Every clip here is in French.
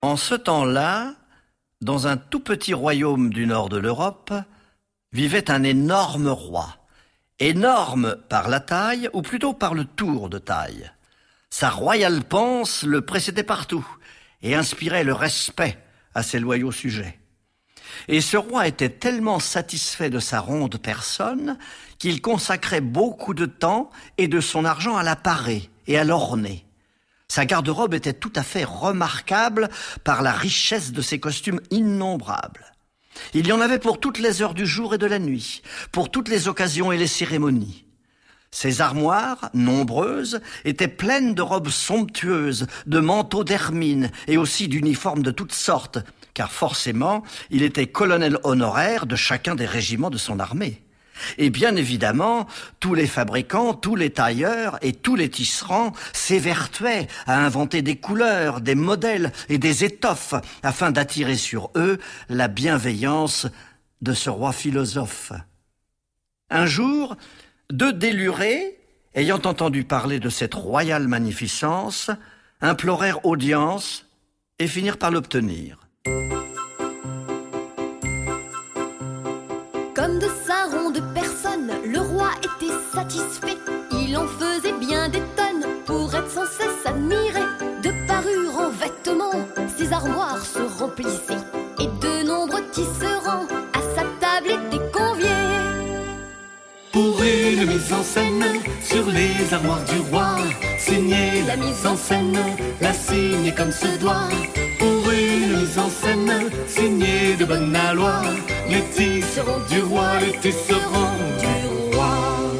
En ce temps-là, dans un tout petit royaume du nord de l'Europe, vivait un énorme roi. Énorme par la taille, ou plutôt par le tour de taille. Sa royale panse le précédait partout et inspirait le respect à ses loyaux sujets. Et ce roi était tellement satisfait de sa ronde personne qu'il consacrait beaucoup de temps et de son argent à la parer et à l'orner. Sa garde-robe était tout à fait remarquable par la richesse de ses costumes innombrables. Il y en avait pour toutes les heures du jour et de la nuit, pour toutes les occasions et les cérémonies. Ses armoires, nombreuses, étaient pleines de robes somptueuses, de manteaux d'hermine et aussi d'uniformes de toutes sortes, car forcément, il était colonel honoraire de chacun des régiments de son armée. Et bien évidemment, tous les fabricants, tous les tailleurs et tous les tisserands s'évertuaient à inventer des couleurs, des modèles et des étoffes afin d'attirer sur eux la bienveillance de ce roi philosophe. Un jour, 2 délurés, ayant entendu parler de cette royale magnificence, implorèrent audience et finirent par l'obtenir. Comme de sa ronde personne, le roi était satisfait. Il en faisait bien des tonnes pour être sans cesse admiré. De parures en vêtements, ses armoires se remplissaient. Et de nombreux tisserands à sa table étaient conviés. Pour une mise en scène sur les armoires du roi, signer la mise en scène, la signer comme se doit. Pour une mise en scène, signée de bonne aloi, les tisserands du roi, les tisserands du roi.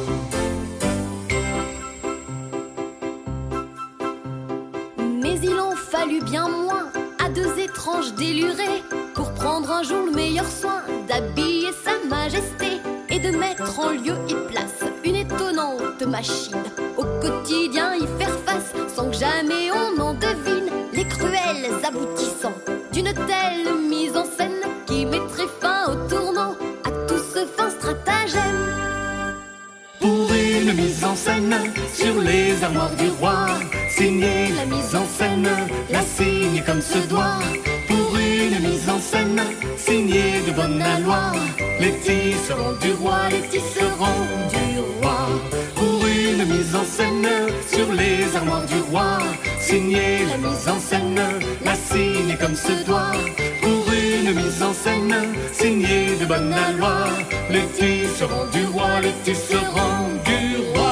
Mais il en fallut bien moins à 2 étranges délurés pour prendre un jour le meilleur soin d'habiller sa majesté et de mettre en lieu et place une étonnante machine. Au quotidien y faire face sans que jamais on en devine les cruels aboutissants d'une telle mise en scène qui mettrait fin au tournant à tout ce fin stratagème. Pour une mise en scène sur les armoires du roi, signer la mise en scène, la signe comme se doit. Pour une mise en scène, signée de bonne aloi, les tisserands du roi, les tisserands du roi. Pour une mise en scène sur les armoires du roi, signer la mise en scène, la signe comme se doit. Pour une mise en scène, signée de bonne aloi, les tisserands du roi, les tisserands du roi.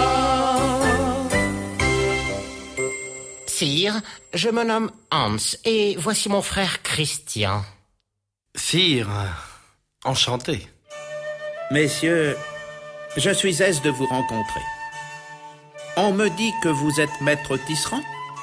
Sire, je me nomme Hans et voici mon frère Christian. Sire, enchanté. Messieurs, je suis aise de vous rencontrer. On me dit que vous êtes maître tisserand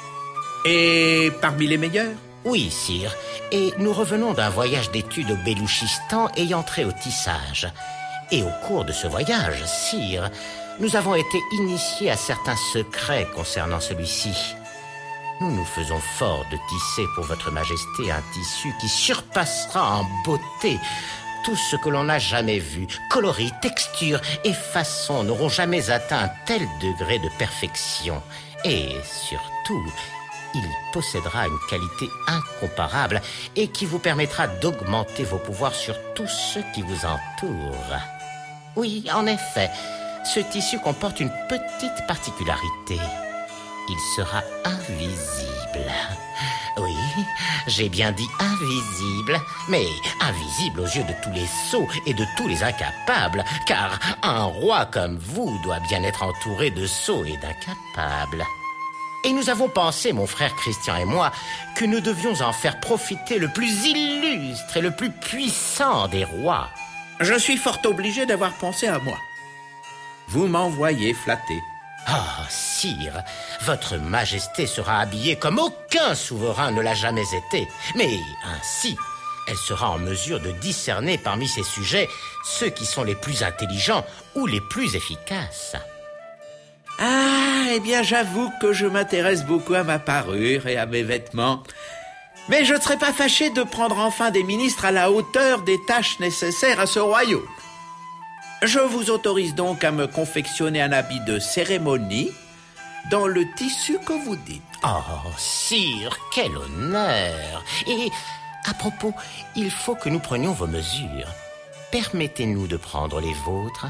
et parmi les meilleurs. Oui, sire, et nous revenons d'un voyage d'études au Beloutchistan ayant trait au tissage. Et au cours de ce voyage, sire, nous avons été initiés à certains secrets concernant celui-ci. Nous nous faisons fort de tisser pour votre majesté un tissu qui surpassera en beauté tout ce que l'on n'a jamais vu. Coloris, texture et façon n'auront jamais atteint un tel degré de perfection. Et surtout, il possédera une qualité incomparable et qui vous permettra d'augmenter vos pouvoirs sur tous ceux qui vous entourent. Oui, en effet, ce tissu comporte une petite particularité. Il sera invisible. Oui, j'ai bien dit invisible, mais invisible aux yeux de tous les sots et de tous les incapables, car un roi comme vous doit bien être entouré de sots et d'incapables. Et nous avons pensé, mon frère Christian et moi, que nous devions en faire profiter le plus illustre et le plus puissant des rois. Je suis fort obligé d'avoir pensé à moi. Vous m'envoyez flatter. Ah, sire, votre majesté sera habillée comme aucun souverain ne l'a jamais été. Mais ainsi, elle sera en mesure de discerner parmi ses sujets ceux qui sont les plus intelligents ou les plus efficaces. Ah, eh bien j'avoue que je m'intéresse beaucoup à ma parure et à mes vêtements. Mais je ne serais pas fâché de prendre enfin des ministres à la hauteur des tâches nécessaires à ce royaume. Je vous autorise donc à me confectionner un habit de cérémonie dans le tissu que vous dites. Oh, sire, quel honneur! Et à propos, il faut que nous prenions vos mesures. Permettez-nous de prendre les vôtres.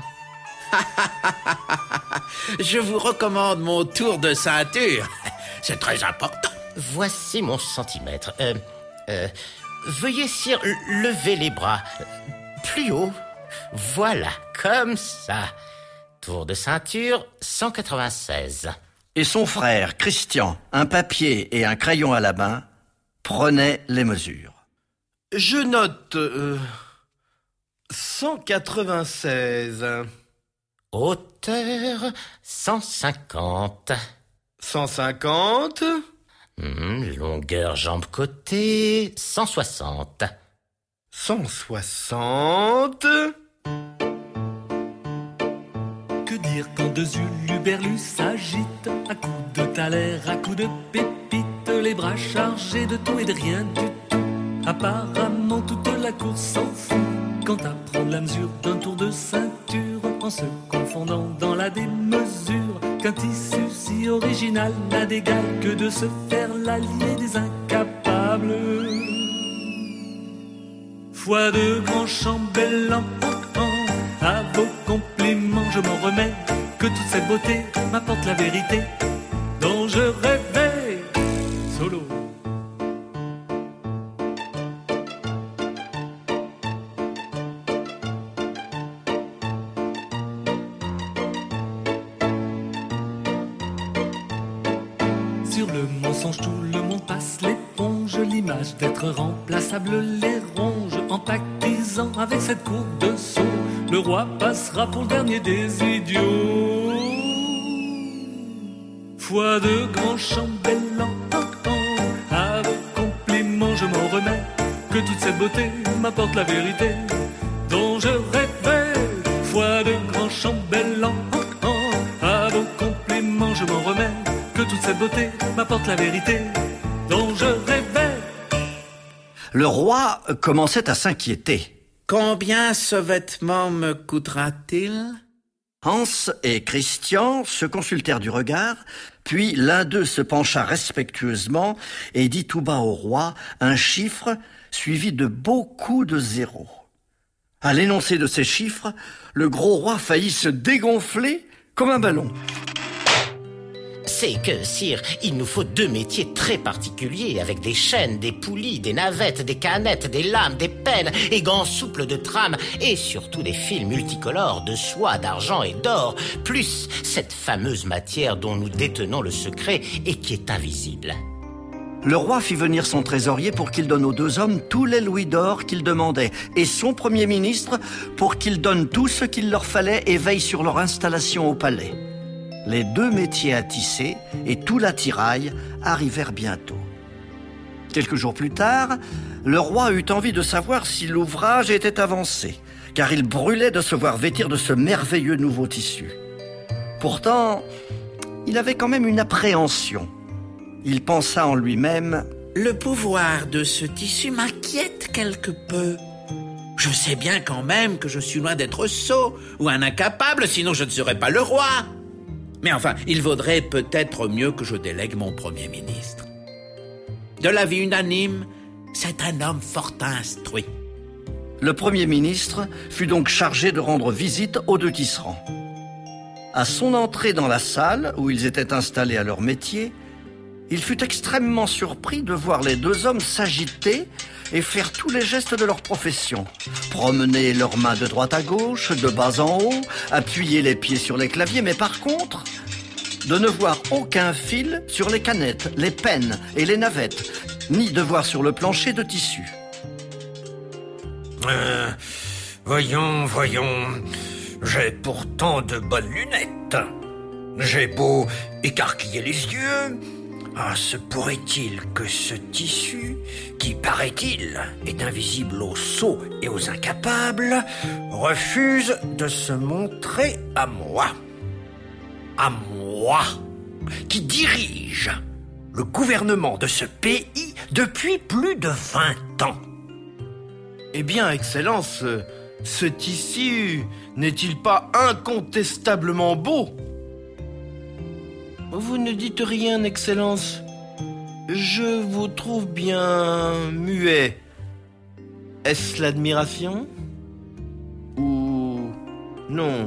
Je vous recommande mon tour de ceinture. C'est très important. Voici mon centimètre. Veuillez, sire, lever les bras. Plus haut. Voilà, comme ça. Tour de ceinture, 196. Et son frère, Christian, un papier et un crayon à la main, prenait les mesures. Je note 196. Hauteur, 150. 150. Longueur jambe-côté, 160. 160. Que dire quand deux uluberlus s'agitent, à coups de thaler, à coups de pépites, les bras chargés de tout et de rien du tout. Apparemment toute la cour s'en fout quant à prendre la mesure d'un tour de ceinture, en se confondant dans la démesure qu'un tissu si original n'a d'égal que de se faire l'allié des incapables. Foi de grand chambellan, à vos compliments je m'en remets, que toute cette beauté m'apporte la vérité dont je rêvais. Solo. Sur le mensonge tout le monde passe l'éponge, l'image d'être remplaçable les ronge, en pactisant avec cette cour de sceaux, le roi passera pour le dernier des idiots. Foi de grand chambellan, à vos compliments je m'en remets, que toute cette beauté m'apporte la vérité dont je rêvais. Foi de grand chambellan, à vos compliments je m'en remets, que toute cette beauté m'apporte la vérité dont je rêvais. Le roi commençait à s'inquiéter. Combien ce vêtement me coûtera-t-il? Hans et Christian se consultèrent du regard, puis l'un d'eux se pencha respectueusement et dit tout bas au roi un chiffre suivi de beaucoup de zéros. À l'énoncé de ces chiffres, le gros roi faillit se dégonfler comme un ballon. C'est que, sire, il nous faut deux métiers très particuliers, avec des chaînes, des poulies, des navettes, des canettes, des lames, des pennes et gants souples de trame, et surtout des fils multicolores de soie, d'argent et d'or, plus cette fameuse matière dont nous détenons le secret et qui est invisible. Le roi fit venir son trésorier pour qu'il donne aux deux hommes tous les louis d'or qu'ils demandaient, et son premier ministre pour qu'il donne tout ce qu'il leur fallait et veille sur leur installation au palais. Les deux métiers à tisser et tout l'attirail arrivèrent bientôt. Quelques jours plus tard, le roi eut envie de savoir si l'ouvrage était avancé, car il brûlait de se voir vêtir de ce merveilleux nouveau tissu. Pourtant, il avait quand même une appréhension. Il pensa en lui-même: Le pouvoir de ce tissu m'inquiète quelque peu. Je sais bien quand même que je suis loin d'être sot ou un incapable, sinon je ne serais pas le roi. Mais enfin, il vaudrait peut-être mieux que je délègue mon premier ministre. De l'avis unanime, c'est un homme fort instruit. Le Premier ministre fut donc chargé de rendre visite aux deux tisserands. À son entrée dans la salle où ils étaient installés à leur métier, il fut extrêmement surpris de voir les deux hommes s'agiter et faire tous les gestes de leur profession. Promener leurs mains de droite à gauche, de bas en haut, appuyer les pieds sur les claviers, mais par contre, de ne voir aucun fil sur les canettes, les pennes et les navettes, ni de voir sur le plancher de tissu. Voyons, j'ai pourtant de bonnes lunettes. J'ai beau écarquiller les yeux, se pourrait-il que ce tissu, qui paraît-il est invisible aux sots et aux incapables, refuse de se montrer à moi. À moi, qui dirige le gouvernement de ce pays depuis plus de 20 ans. Eh bien, Excellence, ce tissu n'est-il pas incontestablement beau? Vous ne dites rien, Excellence. Je vous trouve bien muet. Est-ce l'admiration? Ou... non.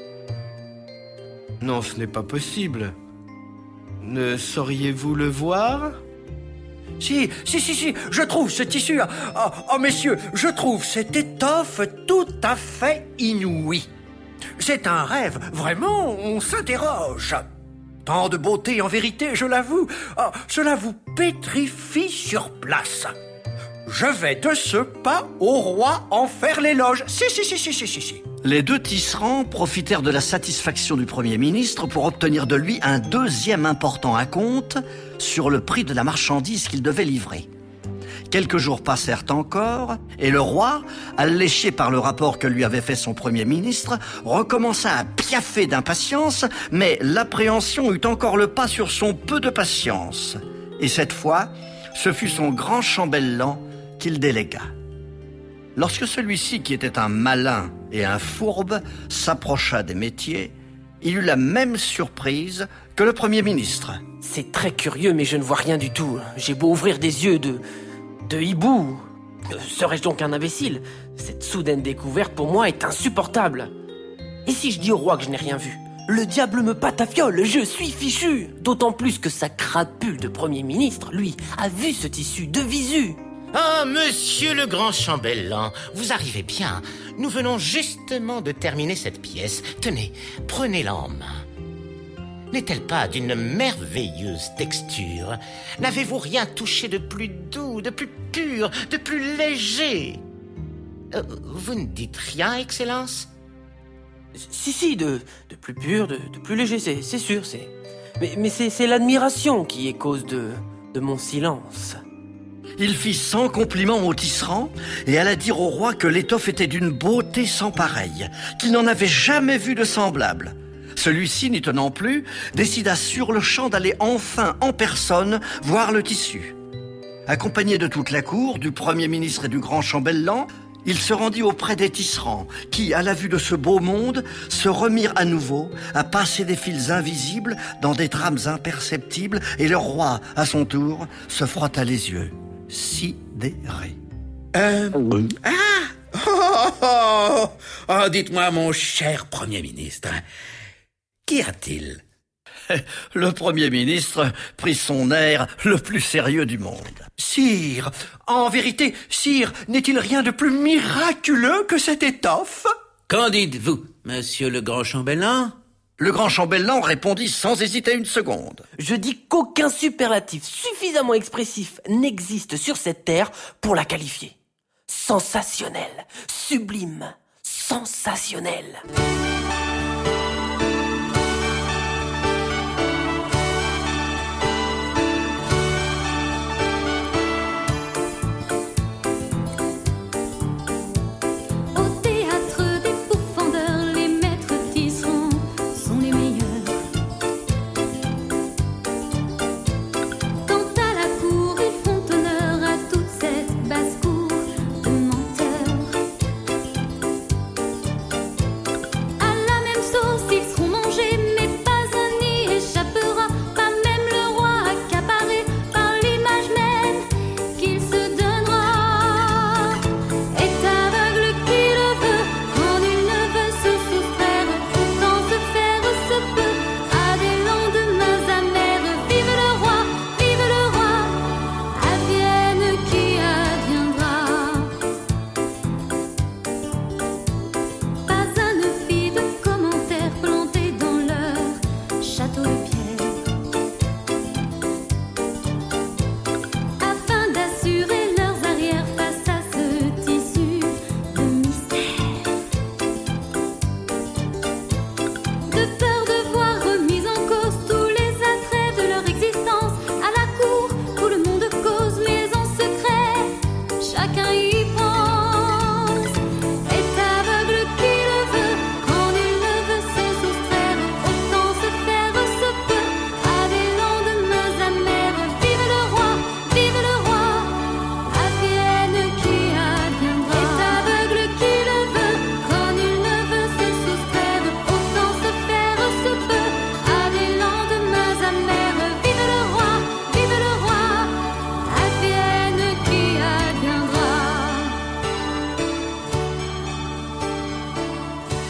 Non, ce n'est pas possible. Ne sauriez-vous le voir? Si, je trouve ce tissu... Oh, messieurs, je trouve cette étoffe tout à fait inouïe. C'est un rêve, vraiment, on s'interroge. Tant de beauté, en vérité, je l'avoue, cela vous pétrifie sur place. Je vais de ce pas au roi en faire l'éloge. Si. Les deux tisserands profitèrent de la satisfaction du Premier ministre pour obtenir de lui un deuxième important acompte sur le prix de la marchandise qu'il devait livrer. Quelques jours passèrent encore, et le roi, alléché par le rapport que lui avait fait son Premier ministre, recommença à piaffer d'impatience, mais l'appréhension eut encore le pas sur son peu de patience. Et cette fois, ce fut son grand chambellan qu'il délégua. Lorsque celui-ci, qui était un malin et un fourbe, s'approcha des métiers, il eut la même surprise que le Premier ministre. C'est très curieux, mais je ne vois rien du tout. J'ai beau ouvrir des yeux de hibou. Serais-je donc un imbécile? Cette soudaine découverte pour moi est insupportable. Et si je dis au roi que je n'ai rien vu? Le diable me patafiole, je suis fichu. D'autant plus que sa crapule de Premier ministre, lui, a vu ce tissu de visu. Ah, monsieur le grand chambellan, vous arrivez bien. Nous venons justement de terminer cette pièce. Tenez, prenez-la en main. N'est-elle pas d'une merveilleuse texture? N'avez-vous rien touché de plus doux, de plus pur, de plus léger? Vous ne dites rien, Excellence? Si, de plus pur, de plus léger, c'est sûr, Mais c'est l'admiration qui est cause de mon silence. Il fit 100 compliments au tisserand et alla dire au roi que l'étoffe était d'une beauté sans pareille, qu'il n'en avait jamais vu de semblable. Celui-ci, n'y tenant plus, décida sur-le-champ d'aller enfin en personne voir le tissu. Accompagné de toute la cour, du Premier ministre et du grand chambellan, il se rendit auprès des tisserands qui, à la vue de ce beau monde, se remirent à nouveau à passer des fils invisibles dans des trames imperceptibles, et le roi, à son tour, se frotta les yeux, sidéré. Dites-moi, mon cher Premier ministre, qu'y a-t-il? Le Premier ministre prit son air le plus sérieux du monde. Sire, en vérité, sire, n'est-il rien de plus miraculeux que cette étoffe? Qu'en dites-vous, monsieur le grand chambellan? Le grand chambellan répondit sans hésiter une seconde. Je dis qu'aucun superlatif suffisamment expressif n'existe sur cette terre pour la qualifier. Sensationnel, sublime, sensationnel. À la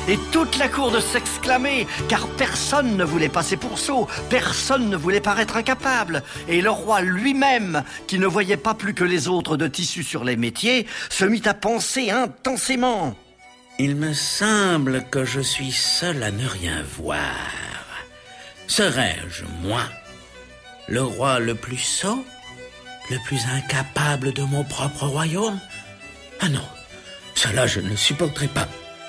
Et toute la cour de s'exclamer, car personne ne voulait passer pour sot, personne ne voulait paraître incapable. Et le roi lui-même, qui ne voyait pas plus que les autres de tissu sur les métiers, se mit à penser intensément. Il me semble que je suis seul à ne rien voir. Serais-je, moi, le roi le plus sot, le plus incapable de mon propre royaume? Ah non, cela je ne le supporterai pas.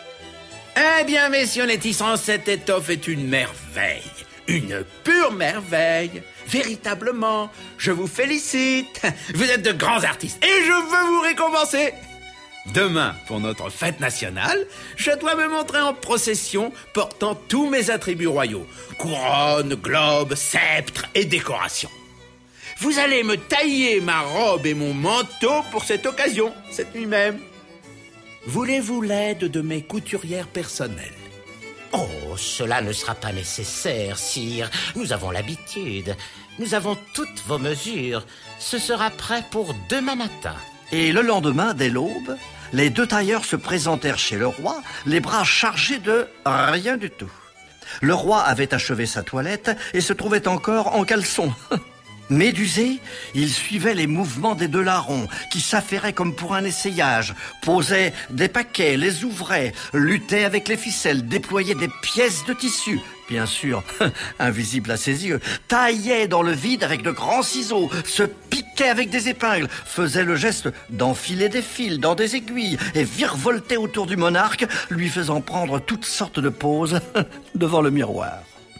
Eh bien, messieurs les tissants, cette étoffe est une merveille. Une pure merveille. Véritablement, je vous félicite. Vous êtes de grands artistes et je veux vous récompenser. Demain, pour notre fête nationale, je dois me montrer en procession portant tous mes attributs royaux. Couronne, globe, sceptre et décoration. Vous allez me tailler ma robe et mon manteau pour cette occasion, cette nuit même. Voulez-vous l'aide de mes couturières personnelles? Oh, cela ne sera pas nécessaire, sire. Nous avons l'habitude. Nous avons toutes vos mesures. Ce sera prêt pour demain matin. Et le lendemain, dès l'aube, les 2 tailleurs se présentèrent chez le roi, les bras chargés de rien du tout. Le roi avait achevé sa toilette et se trouvait encore en caleçon. Médusé, il suivait les mouvements des 2 larrons, qui s'affairaient comme pour un essayage, posaient des paquets, les ouvraient, luttaient avec les ficelles, déployaient des pièces de tissu, bien sûr, invisibles à ses yeux, taillaient dans le vide avec de grands ciseaux, se piquaient avec des épingles, faisaient le geste d'enfiler des fils dans des aiguilles et virevoltaient autour du monarque, lui faisant prendre toutes sortes de poses devant le miroir.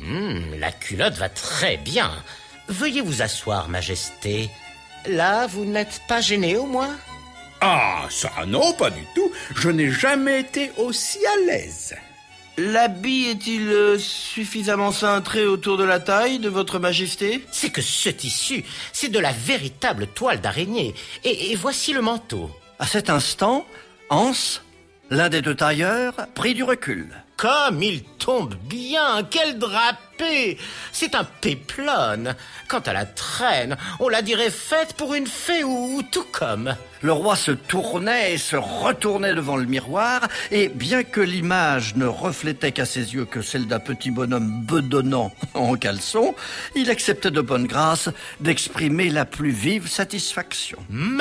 La culotte va très bien. Veuillez vous asseoir, Majesté. Là, vous n'êtes pas gêné au moins? Ah, ça non, pas du tout. Je n'ai jamais été aussi à l'aise. L'habit est-il suffisamment cintré autour de la taille de votre majesté? C'est que ce tissu, c'est de la véritable toile d'araignée. Et voici le manteau. À cet instant, Hans, l'un des 2 tailleurs, prit du recul. Comme il tombe bien, quel drapé! C'est un péplon. Quant à la traîne, on la dirait faite pour une fée ou tout comme. Le roi se tournait et se retournait devant le miroir, et bien que l'image ne reflétait qu'à ses yeux que celle d'un petit bonhomme bedonnant en caleçon, il acceptait de bonne grâce d'exprimer la plus vive satisfaction.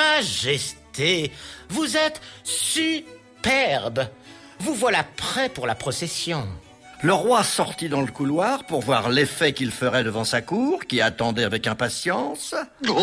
Majesté, vous êtes superbe. Vous voilà prêt pour la procession. Le roi sortit dans le couloir pour voir l'effet qu'il ferait devant sa cour, qui attendait avec impatience.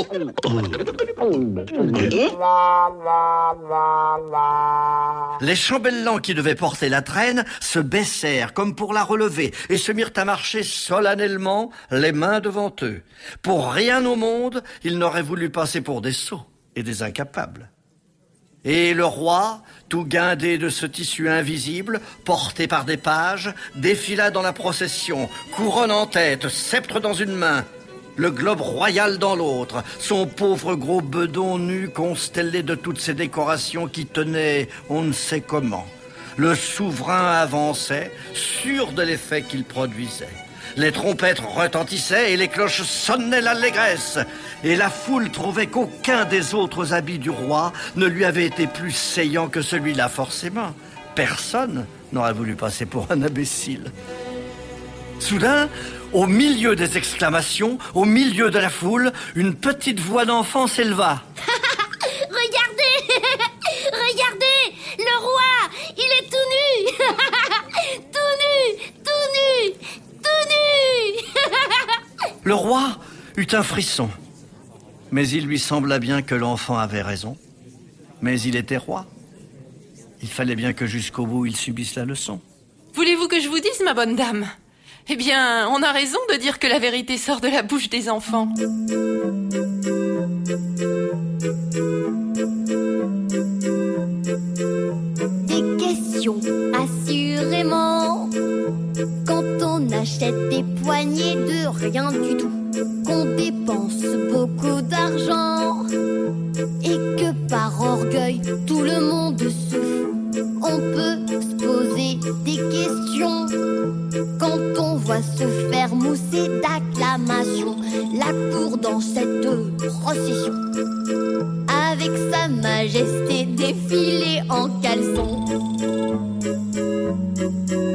Les chambellans qui devaient porter la traîne se baissèrent comme pour la relever et se mirent à marcher solennellement, les mains devant eux. Pour rien au monde, ils n'auraient voulu passer pour des sots et des incapables. Et le roi, tout guindé de ce tissu invisible, porté par des pages, défila dans la procession, couronne en tête, sceptre dans une main, le globe royal dans l'autre, son pauvre gros bedon nu constellé de toutes ces décorations qui tenaient on ne sait comment. Le souverain avançait, sûr de l'effet qu'il produisait. Les trompettes retentissaient et les cloches sonnaient l'allégresse. Et la foule trouvait qu'aucun des autres habits du roi ne lui avait été plus saillant que celui-là, forcément. Personne n'aurait voulu passer pour un imbécile. Soudain, au milieu des exclamations, au milieu de la foule, une petite voix d'enfant s'éleva. Regardez! Regardez! Le roi! Il est tout nu! Tout nu! Tout nu! Tout nu! Le roi eut un frisson. Mais il lui sembla bien que l'enfant avait raison. Mais il était roi. Il fallait bien que jusqu'au bout il subisse la leçon. Voulez-vous que je vous dise, ma bonne dame? Eh bien, on a raison de dire que la vérité sort de la bouche des enfants. Des questions, assurément. Quand on achète des poignées de rien du tout, qu'on dépense beaucoup d'argent et que par orgueil tout le monde se fout, on peut se poser des questions. Quand on voit se faire mousser d'acclamation la cour dans cette procession, avec sa majesté défilée en caleçon.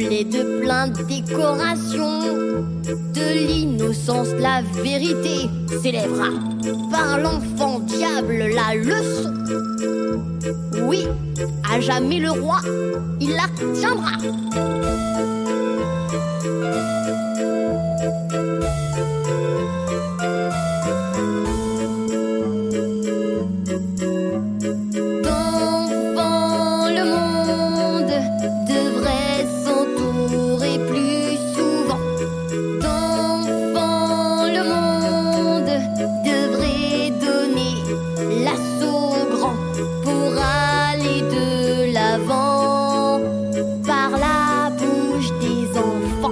et de plein de décorations. De l'innocence, la vérité s'élèvera par l'enfant diable la leçon. Oui, à jamais le roi, il la tiendra. D'enfants, le monde devrait s'entourer plus souvent. D'enfants, le monde devrait donner l'assaut grand pour aller de l'avant par la bouche des enfants.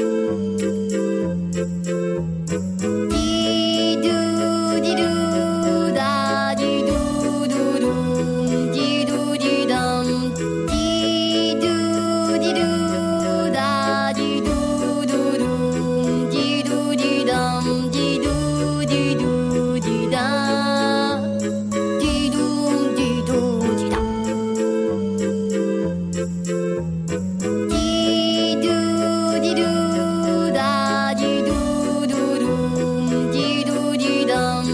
Didou, didou, da, didou, doudou, didou, didam. Didou, didou, da, didou, doudou, didou, didam, didou, didou, didam. Didou, didou, didam. Didou, didou, da, didou, doudou, didou, didam.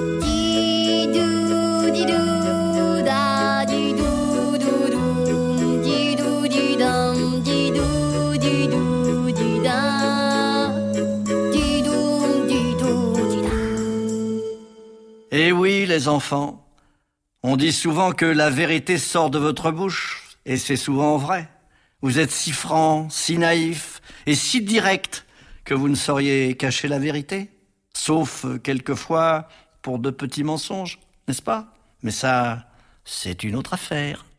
Didou, didou, da, didou, doudou, didou, didam, didou, didou, didam. Didou, didou, didam. Eh oui, les enfants, on dit souvent que la vérité sort de votre bouche, et c'est souvent vrai. Vous êtes si francs, si naïfs, et si directs que vous ne sauriez cacher la vérité, sauf quelquefois pour de petits mensonges, n'est-ce pas? Mais ça, c'est une autre affaire.